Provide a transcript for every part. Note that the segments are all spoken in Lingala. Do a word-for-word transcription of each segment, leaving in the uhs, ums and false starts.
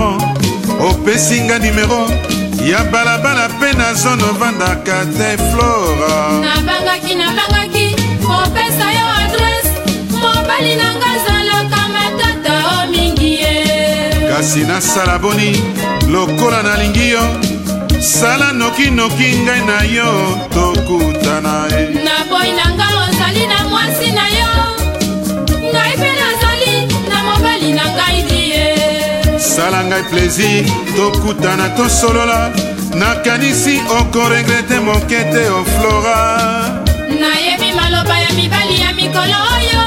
vraiment opesinga numero ya balabala pe na zone ovandaka te Flora. Nabangaki nabangaki opesa yo adresse mobali nanga zalaka matata o mingi ye. Kasi nasala boni lokola nalingi yo sala nokinoki ngai na yo tokutana e. Naboyi nanga ozali na mwasi na yo ngai mpe nazali na mobali na ngai die. Sala ngai plaisir tokutana tosolola nakanisi okoregrete moke te o Flora. Nayebi maloba ya mibali ya mikolo oyo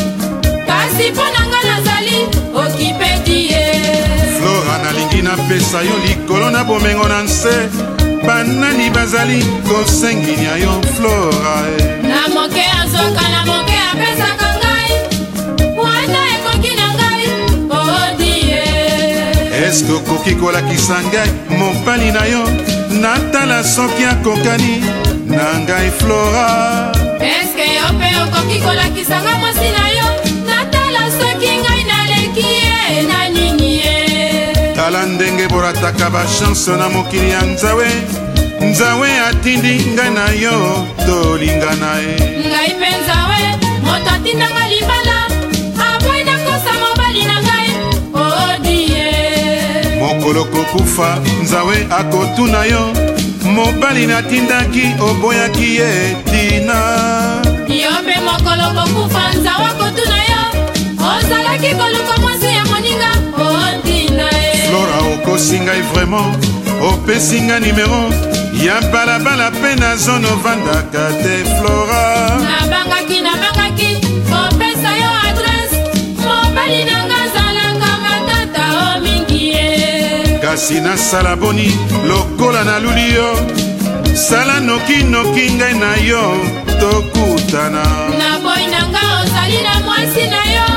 kasi mpo nanga nazali okipeti ye. Flora nalingi napesa yo likolo na bomengo na nse banani bazali kosenginia yo Flora e. Na moke azoka na moke apesaka ngai wana ekoki na ngai odie. Eske okoki kolakisa ngai mobali na yo natala soki akokani na ngai Flora. Eske yo mpe okoki kolakisa nga mwasi na yo natala soki ngai naleki ye na nini ye. Tala ndenge borataka bachanse na mokili ya nzawe nzawe atindi ngai na yo tolingana e. Ngai mpe nzawe moto atindanga libala aboyi nakosa mobali na ngai odie. Mokolo kokufa nzawe akotuna yo mobali natindaki oboyaki ye tina. Yo mpe mokolo kokufa nzawe akotuna yo ozalaki koluka mwasi ya moninga otina e. Flora okosi ngai vraiment opesi nga numero ya balabala pe na zone ovandaka te Flora. Nabangaki nabangaki opesa yo adresse mobali nanga zalaka matata o mingi ye. Kasi nasala boni lokola naluli yo sala nokinoki ngai na yo tokutana. Naboyi nanga ozali na mwasi na yo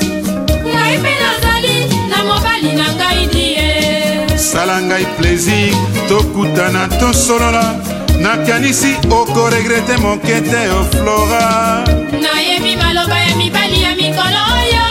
ngai mpe nazali na mobali na ngai die. Sala ngai plaisir tokutana tosolola nakanisi okoregrete moke te o Flora. Nayebi maloba ya mibali ya mikolo oyo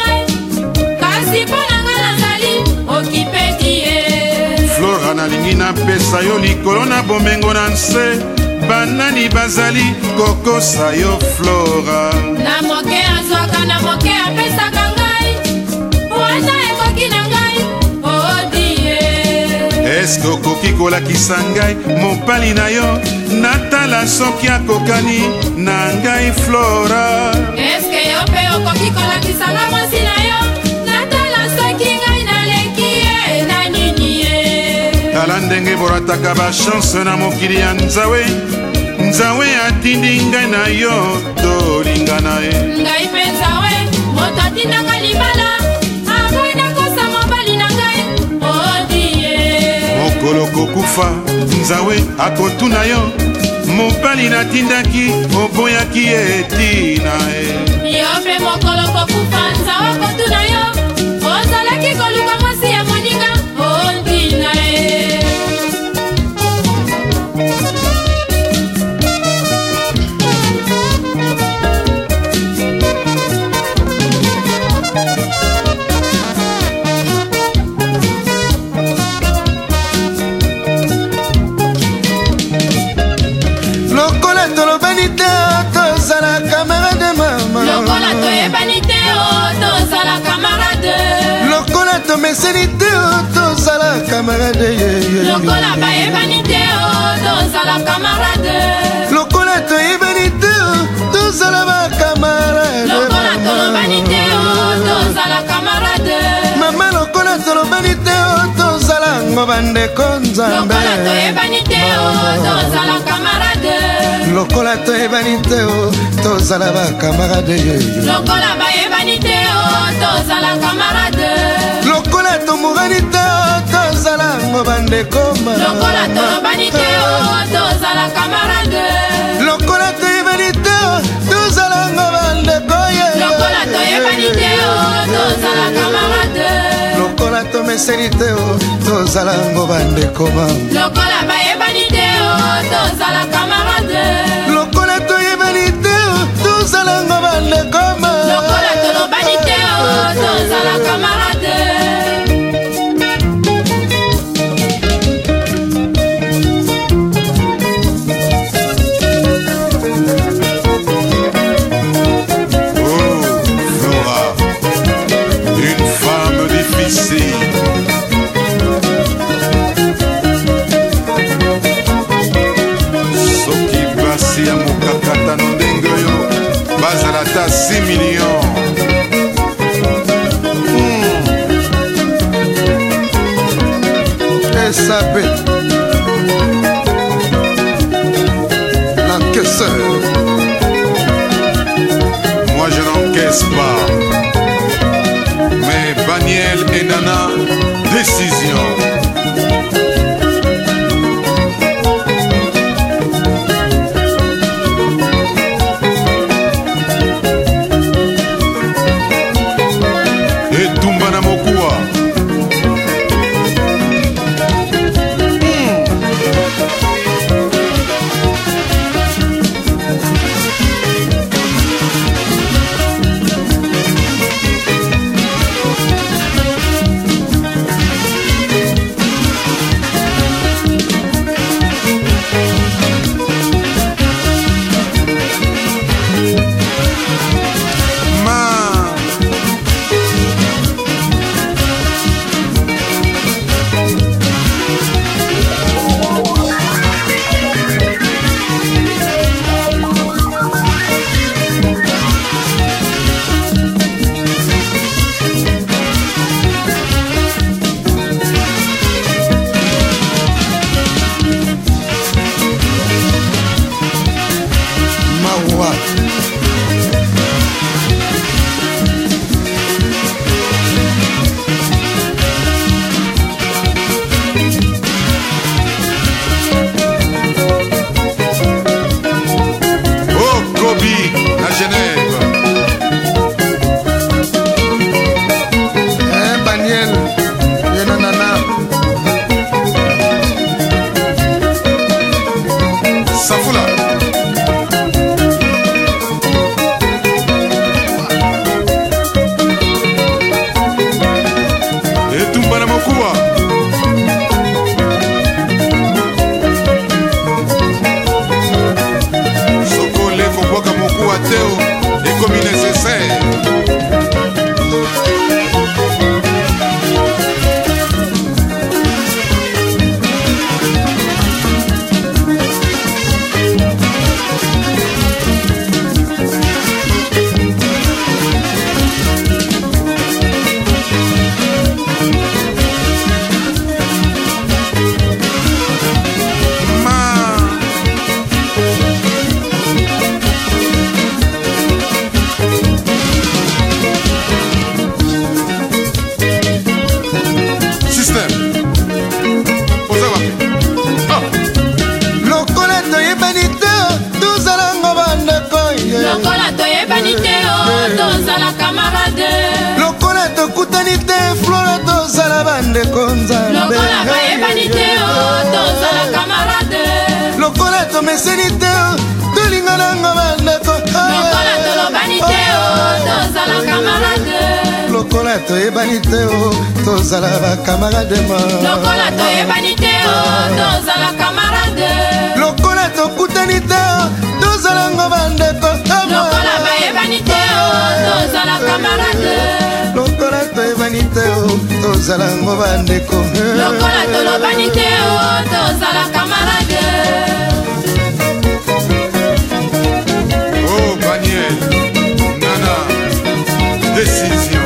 kasi mpo nanga nazali okipeti ye. Flora nalingi napesa yo likolo na bomengo na nse banani bazali kokosa yo Flora. Na moke azwaka na moke apesaka ngai wana ekoki na ngai odie. Eske okoki kolakisa ngai mobali na yo natala soki akokani na ngai Flora. Eske yo mpe okoki kolakisa nga mwasi na yo natala soki ngai naleki ye na nini ye. Tala ndenge borataka bachanse na mokili ya nzawe nzawe atindi ngai na yo tolingana e. Ngai mpe nzawe moto atindanga libala aboyi nakosa mobali na ngai odie. Mokolo kokufa nzawe akotuna yo mobali natindaki oboyaki ye tina e. Yo mpe mokolo kokufa nzawe akotuna yo ozalaki koluka mwasi ya moninga ondina e. Lokola tolobani te tozala camarade mama. Lokola toyebani te tozala camarade. Lokola tomeseni te tozala camarade. Lokola bayebani te tozala camarade. Lokola toyebani te tozala ba camarade. Lokola tolobani te tozala camarade. Mama lokola tolobani te tozala ngobandeko nzambe. Lokola toyebani te tozala camarade. Lokola toyebani te tozala ba camarade. Lokola bayebani te tozala camarade. Lokola tomurani te tozala ngobandeko mama. Lokola tolobani te tozala camarade. Lokola toyebani te tozala ngobandeko ye. Lokola toyebani te tozala camarade. Lokola tomeseni te tozala ngobandeko mama. Lokola bayebani te tozala camarade. Lokola toyebani te tozala ngobandeko mama. Lokola tolobani te tozala camarade. Sabe, l'encaisseur. Moi je n'encaisse pas. Mais Baniel et Nana, décision. Et Tumbana Mokua. Lokola toyebani te o tozala camarade. Lokola tokutani te flora tozala bandeko nzambe. Lokola bayebani te o tozala camarade. Lokola tomeseni te o tolingananga bandeko. Lokola tolobani te o tozala camarade. Lokola toyebani te o tozala bakamarade ma. Lokola toyebani te o tozala camarade. Lokola tokutani te o tozala nga bandeko. Lokola bayebani te o tozala camarade. Lokola toyebani te o tozala nga bandeko. Lokola tolobani te o tozala camarade. Oh Baniel, Nana, décision.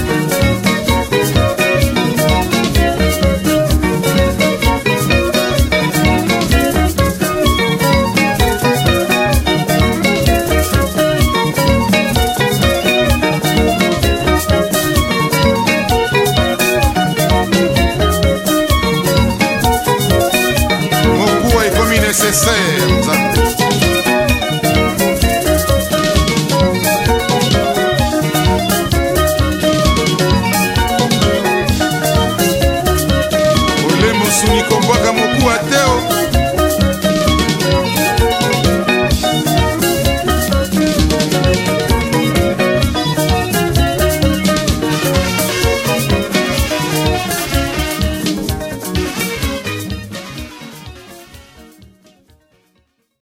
Nécessaire. Ole musuni kombaka moku ate